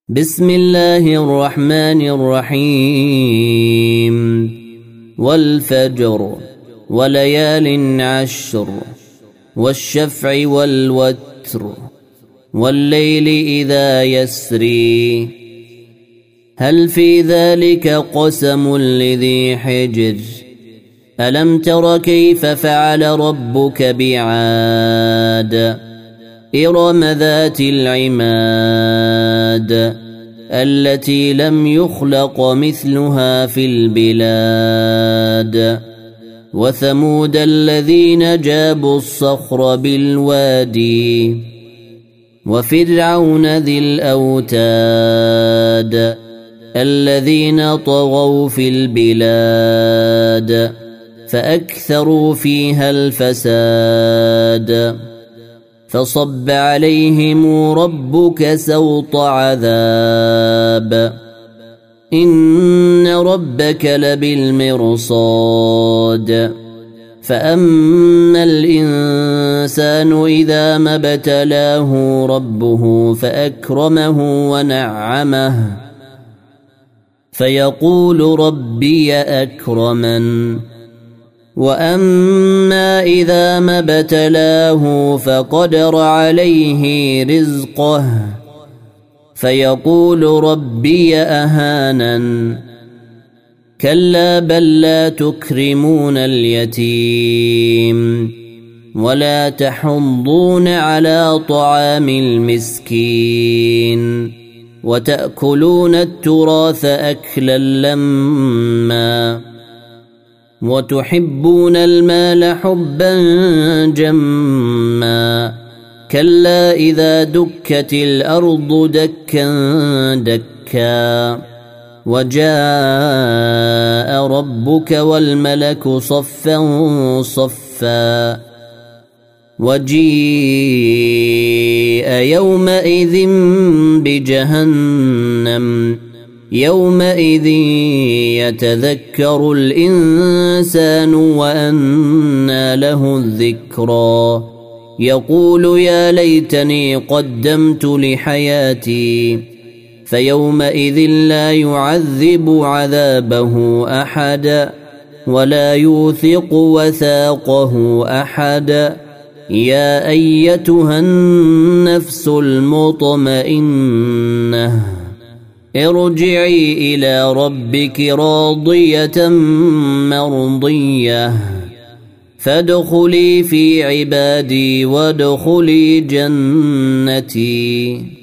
بسم الله الرحمن الرحيم والفجر وليال عشر والشفع والوتر والليل إذا يسري هل في ذلك قسم لذي حجر ألم تر كيف فعل ربك بعاد إرم ذات العماد التي لم يخلق مثلها في البلاد وثمود الذين جابوا الصخر بالوادي وفرعون ذي الأوتاد الذين طغوا في البلاد فأكثروا فيها الفساد فصب عليهم ربك سوط عذاب إن ربك لبالمرصاد فأما الإنسان إذا ما ابتلاه ربه فأكرمه ونعمه فيقول ربي أكرمن وأما إذا ما ابتلاه فقدر عليه رزقه فيقول ربي أهانن كلا بل لا تكرمون اليتيم ولا تحضون على طعام المسكين وتأكلون التراث أكلا لما وتحبون المال حبا جما كلا إذا دكت الأرض دكا دكا وجاء ربك والملك صفا صفا وجيء يومئذ بجهنم يومئذ يتذكر الإنسان وأنى له الذكرى يقول يا ليتني قدمت لحياتي فيومئذ لا يعذب عذابه أحد ولا يوثق وثاقه أحد يا أيتها النفس المطمئنة ارجعي إلى ربك راضية مرضية فادخلي في عبادي وادخلي جنتي.